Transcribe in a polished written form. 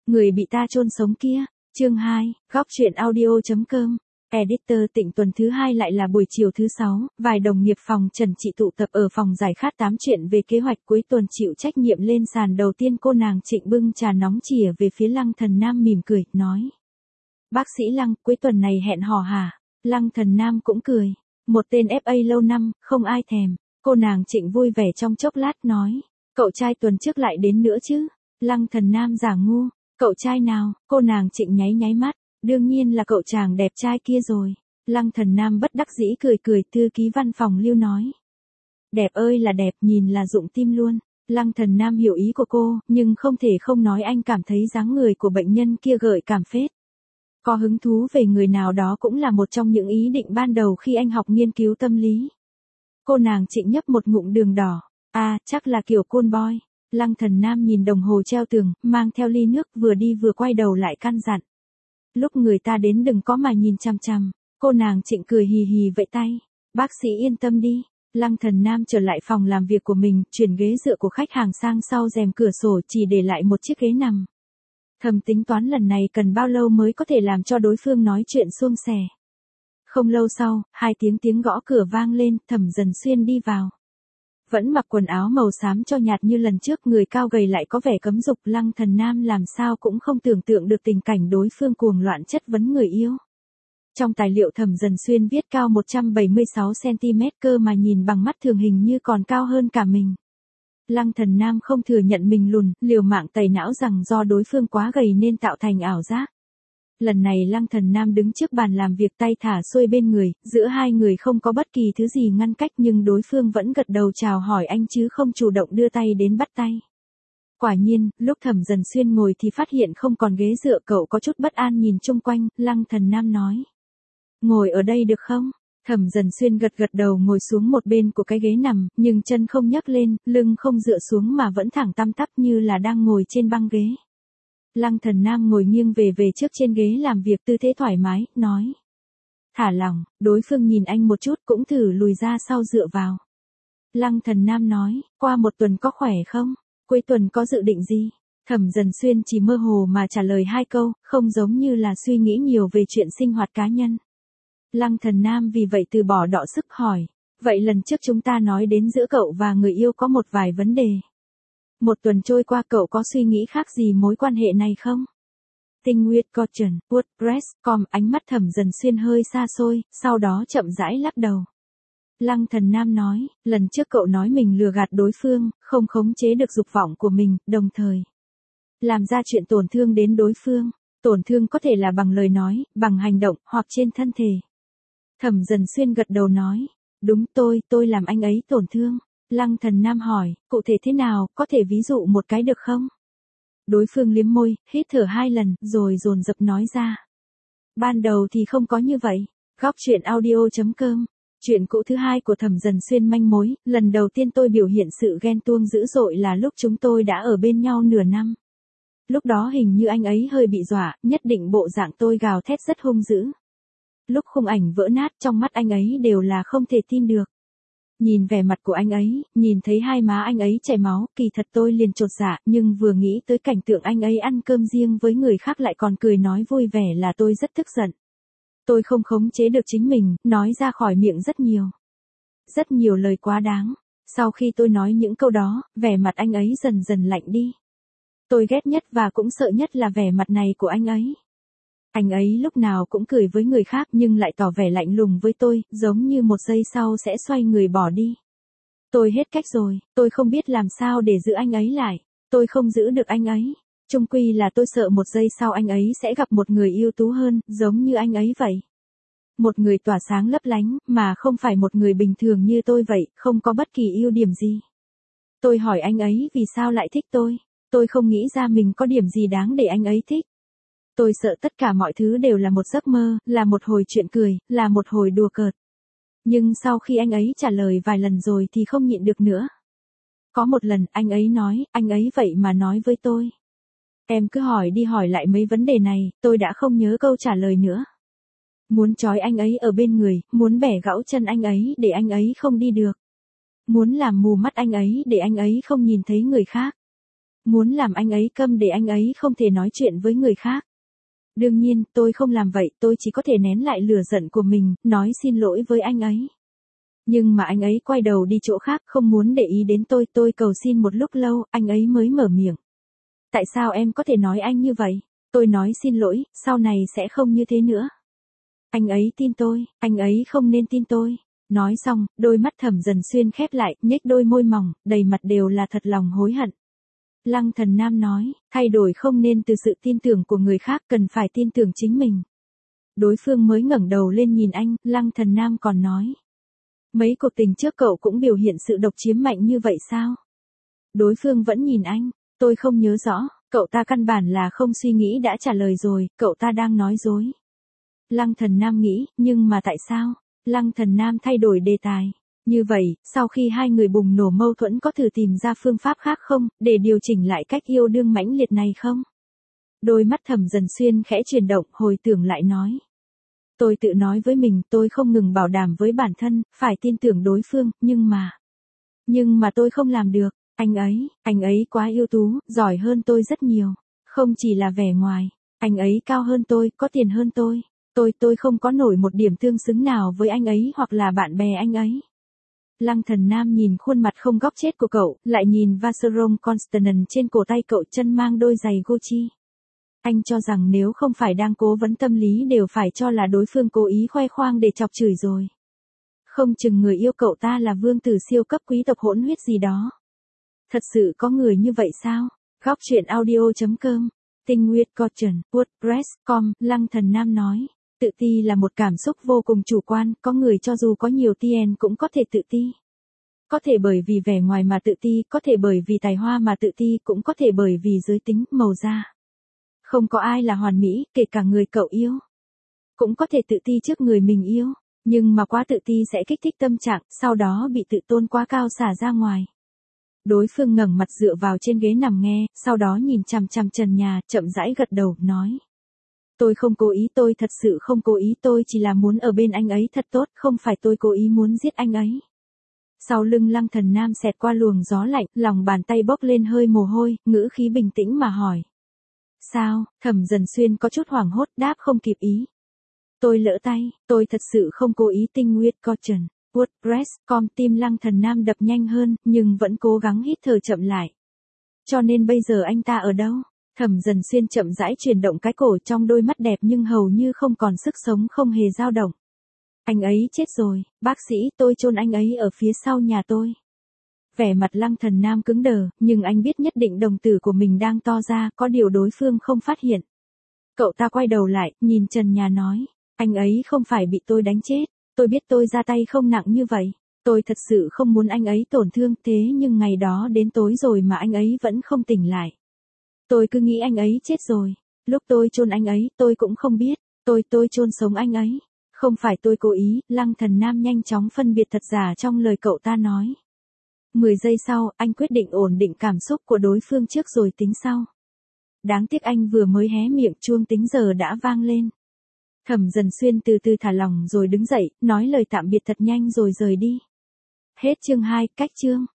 Người bị ta chôn sống kia. Chương 2, góc truyện audio.com. Editor Tịnh. Tuần thứ 2 lại là buổi chiều thứ 6, vài đồng nghiệp phòng Trần Trị tụ tập ở phòng giải khát tám chuyện về kế hoạch cuối tuần chịu trách nhiệm lên sàn. Đầu tiên cô nàng Trịnh bưng trà nóng chìa về phía Lăng Thần Nam mỉm cười, nói. Bác sĩ Lăng, cuối tuần này hẹn hò hả? Lăng Thần Nam cũng cười. Một tên FA lâu năm, không ai thèm. Cô nàng Trịnh vui vẻ trong chốc lát nói. Cậu trai tuần trước lại đến nữa chứ? Lăng Thần Nam giả ngu. Cậu trai nào? Cô nàng Trịnh nháy nháy mắt. Đương nhiên là cậu chàng đẹp trai kia rồi. Lăng Thần Nam bất đắc dĩ cười cười. Thư ký văn phòng Lưu nói. Đẹp ơi là đẹp, nhìn là rụng tim luôn. Lăng Thần Nam hiểu ý của cô, nhưng không thể không nói anh cảm thấy dáng người của bệnh nhân kia gợi cảm phết. Có hứng thú về người nào đó cũng là một trong những ý định ban đầu khi anh học nghiên cứu tâm lý. Cô nàng Trịnh nhấp một ngụm đường đỏ. À, chắc là kiểu cool boy. Lăng Thần Nam nhìn đồng hồ treo tường, mang theo ly nước vừa đi vừa quay đầu lại căn dặn. Lúc người ta đến đừng có mà nhìn chằm chằm. Cô nàng Trịnh cười hì hì vẫy tay. Bác sĩ yên tâm đi. Lăng Thần Nam trở lại phòng làm việc của mình, chuyển ghế dựa của khách hàng sang sau rèm cửa sổ, chỉ để lại một chiếc ghế nằm. Thầm tính toán lần này cần bao lâu mới có thể làm cho đối phương nói chuyện suôn sẻ. Không lâu sau, hai tiếng gõ cửa vang lên, Thẩm Dần Xuyên đi vào. Vẫn mặc quần áo màu xám cho nhạt như lần trước, người cao gầy lại có vẻ cấm dục. Lăng Thần Nam làm sao cũng không tưởng tượng được tình cảnh đối phương cuồng loạn chất vấn người yêu. Trong tài liệu Thẩm Dần Xuyên viết cao 176cm, cơ mà nhìn bằng mắt thường hình như còn cao hơn cả mình. Lăng Thần Nam không thừa nhận mình lùn, liều mạng tẩy não rằng do đối phương quá gầy nên tạo thành ảo giác. Lần này Lăng Thần Nam đứng trước bàn làm việc, tay thả xuôi bên người, giữa hai người không có bất kỳ thứ gì ngăn cách, nhưng đối phương vẫn gật đầu chào hỏi anh chứ không chủ động đưa tay đến bắt tay. Quả nhiên, lúc Thẩm Dần Xuyên ngồi thì phát hiện không còn ghế dựa, cậu có chút bất an nhìn chung quanh. Lăng Thần Nam nói. Ngồi ở đây được không? Thẩm Dần Xuyên gật đầu ngồi xuống một bên của cái ghế nằm, nhưng chân không nhấc lên, lưng không dựa xuống mà vẫn thẳng tăm tắp như là đang ngồi trên băng ghế. Lăng Thần Nam ngồi nghiêng về trước trên ghế làm việc, tư thế thoải mái, nói. Thả lỏng. Đối phương nhìn anh một chút cũng thử lùi ra sau dựa vào. Lăng Thần Nam nói, qua một tuần có khỏe không? Cuối tuần có dự định gì? Thẩm Dần Xuyên chỉ mơ hồ mà trả lời hai câu, không giống như là suy nghĩ nhiều về chuyện sinh hoạt cá nhân. Lăng Thần Nam vì vậy từ bỏ đọ sức hỏi. Vậy lần trước chúng ta nói đến giữa cậu và người yêu có một vài vấn đề. Một tuần trôi qua cậu có suy nghĩ khác gì mối quan hệ này không? Tinh Nguyệt Cotton, WordPress.com. Ánh mắt Thẩm Dần Xuyên hơi xa xôi, sau đó chậm rãi lắc đầu. Lăng Thần Nam nói, lần trước cậu nói mình lừa gạt đối phương, không khống chế được dục vọng của mình, đồng thời làm ra chuyện tổn thương đến đối phương. Tổn thương có thể là bằng lời nói, bằng hành động, hoặc trên thân thể. Thẩm Dần Xuyên gật đầu nói, đúng, tôi làm anh ấy tổn thương. Lăng Thần Nam hỏi, cụ thể thế nào, có thể ví dụ một cái được không? Đối phương liếm môi, hít thở 2 lần, rồi dồn dập nói ra. Ban đầu thì không có như vậy. Góc truyện audio.com. Chuyện cũ thứ 2 của Thẩm Dần Xuyên manh mối. Lần đầu tiên tôi biểu hiện sự ghen tuông dữ dội là lúc chúng tôi đã ở bên nhau nửa năm. Lúc đó hình như anh ấy hơi bị dọa, nhất định bộ dạng tôi gào thét rất hung dữ. Lúc khung ảnh vỡ nát, trong mắt anh ấy đều là không thể tin được. Nhìn vẻ mặt của anh ấy, nhìn thấy hai má anh ấy chảy máu, kỳ thật tôi liền chột dạ, nhưng vừa nghĩ tới cảnh tượng anh ấy ăn cơm riêng với người khác lại còn cười nói vui vẻ là tôi rất tức giận. Tôi không khống chế được chính mình, nói ra khỏi miệng rất nhiều lời quá đáng. Sau khi tôi nói những câu đó, vẻ mặt anh ấy dần dần lạnh đi. Tôi ghét nhất và cũng sợ nhất là vẻ mặt này của anh ấy. Anh ấy lúc nào cũng cười với người khác nhưng lại tỏ vẻ lạnh lùng với tôi, giống như một giây sau sẽ xoay người bỏ đi. Tôi hết cách rồi, tôi không biết làm sao để giữ anh ấy lại. Tôi không giữ được anh ấy. Chung quy là tôi sợ một giây sau anh ấy sẽ gặp một người ưu tú hơn, giống như anh ấy vậy. Một người tỏa sáng lấp lánh, mà không phải một người bình thường như tôi vậy, không có bất kỳ ưu điểm gì. Tôi hỏi anh ấy vì sao lại thích tôi. Tôi không nghĩ ra mình có điểm gì đáng để anh ấy thích. Tôi sợ tất cả mọi thứ đều là một giấc mơ, là một hồi chuyện cười, là một hồi đùa cợt. Nhưng sau khi anh ấy trả lời vài lần rồi thì không nhịn được nữa. Có một lần anh ấy nói, anh ấy vậy mà nói với tôi. Em cứ hỏi đi hỏi lại mấy vấn đề này, tôi đã không nhớ câu trả lời nữa. Muốn trói anh ấy ở bên người, muốn bẻ gãy chân anh ấy để anh ấy không đi được. Muốn làm mù mắt anh ấy để anh ấy không nhìn thấy người khác. muốn làm anh ấy câm để anh ấy không thể nói chuyện với người khác. Đương nhiên, tôi không làm vậy, tôi chỉ có thể nén lại lửa giận của mình, nói xin lỗi với anh ấy. Nhưng mà anh ấy quay đầu đi chỗ khác, không muốn để ý đến tôi cầu xin một lúc lâu, anh ấy mới mở miệng. Tại sao em có thể nói anh như vậy? Tôi nói xin lỗi, sau này sẽ không như thế nữa. Anh ấy tin tôi, anh ấy không nên tin tôi. Nói xong, đôi mắt Thẩm Dần Xuyên khép lại, nhếch đôi môi mỏng, đầy mặt đều là thật lòng hối hận. Lăng Thần Nam nói, thay đổi không nên từ sự tin tưởng của người khác, cần phải tin tưởng chính mình. Đối phương mới ngẩng đầu lên nhìn anh, Lăng Thần Nam còn nói. Mấy cuộc tình trước cậu cũng biểu hiện sự độc chiếm mạnh như vậy sao? Đối phương vẫn nhìn anh, tôi không nhớ rõ, cậu ta căn bản là không suy nghĩ đã trả lời rồi, cậu ta đang nói dối. Lăng Thần Nam nghĩ, nhưng mà tại sao? Lăng Thần Nam thay đổi đề tài. Như vậy, sau khi hai người bùng nổ mâu thuẫn có thử tìm ra phương pháp khác không, để điều chỉnh lại cách yêu đương mãnh liệt này không? Đôi mắt Thẩm Dần Xuyên khẽ chuyển động, hồi tưởng lại nói. Tôi tự nói với mình, tôi không ngừng bảo đảm với bản thân, phải tin tưởng đối phương, nhưng mà tôi không làm được. Anh ấy quá ưu tú, giỏi hơn tôi rất nhiều. Không chỉ là vẻ ngoài, anh ấy cao hơn tôi, có tiền hơn tôi. Tôi không có nổi một điểm tương xứng nào với anh ấy hoặc là bạn bè anh ấy. Lăng Thần Nam nhìn khuôn mặt không góc chết của cậu, lại nhìn Vacheron Constantin trên cổ tay cậu, chân mang đôi giày Gucci. Anh cho rằng nếu không phải đang cố vấn tâm lý đều phải cho là đối phương cố ý khoe khoang để chọc chửi rồi. Không chừng người yêu cậu ta là vương tử siêu cấp quý tộc hỗn huyết gì đó. Thật sự có người như vậy sao? Góc truyện audio.com, Tinh Nguyệt Cotton, WordPress.com, Lăng Thần Nam nói. Tự ti là một cảm xúc vô cùng chủ quan, có người cho dù có nhiều tiền cũng có thể tự ti. Có thể bởi vì vẻ ngoài mà tự ti, có thể bởi vì tài hoa mà tự ti, cũng có thể bởi vì giới tính, màu da. Không có ai là hoàn mỹ, kể cả người cậu yêu. Cũng có thể tự ti trước người mình yêu, nhưng mà quá tự ti sẽ kích thích tâm trạng, sau đó bị tự tôn quá cao xả ra ngoài. Đối phương ngẩng mặt dựa vào trên ghế nằm nghe, sau đó nhìn chằm chằm trần nhà, chậm rãi gật đầu, nói. Tôi không cố ý, tôi thật sự không cố ý, tôi chỉ là muốn ở bên anh ấy thật tốt, không phải tôi cố ý muốn giết anh ấy. Sau lưng Lăng Thần Nam xẹt qua luồng gió lạnh, lòng bàn tay bốc lên hơi mồ hôi, ngữ khí bình tĩnh mà hỏi. Sao? Thẩm Dần Xuyên có chút hoảng hốt, đáp không kịp ý. Tôi lỡ tay, tôi thật sự không cố ý. Tinh Nguyệt Cotton, WordPress.com. Tim Lăng Thần Nam đập nhanh hơn, nhưng vẫn cố gắng hít thở chậm lại. Cho nên bây giờ anh ta ở đâu? Thẩm Dần Xuyên chậm rãi chuyển động cái cổ, trong đôi mắt đẹp nhưng hầu như không còn sức sống, không hề dao động. Anh ấy chết rồi, bác sĩ, tôi chôn anh ấy ở phía sau nhà tôi. Vẻ mặt Lăng Thần Nam cứng đờ, nhưng anh biết nhất định đồng tử của mình đang to ra, có điều đối phương không phát hiện. Cậu ta quay đầu lại, nhìn trần nhà nói, anh ấy không phải bị tôi đánh chết, tôi biết tôi ra tay không nặng như vậy. Tôi thật sự không muốn anh ấy tổn thương, thế nhưng ngày đó đến tối rồi mà anh ấy vẫn không tỉnh lại. Tôi cứ nghĩ anh ấy chết rồi. Lúc tôi chôn anh ấy, tôi cũng không biết. Tôi chôn sống anh ấy. Không phải tôi cố ý. Lăng Thần Nam nhanh chóng phân biệt thật giả trong lời cậu ta nói. 10 giây sau, anh quyết định ổn định cảm xúc của đối phương trước rồi tính sau. Đáng tiếc anh vừa mới hé miệng, chuông tính giờ đã vang lên. Thẩm Dần Xuyên từ từ thả lỏng rồi đứng dậy, nói lời tạm biệt thật nhanh rồi rời đi. Hết chương 2, cách chương.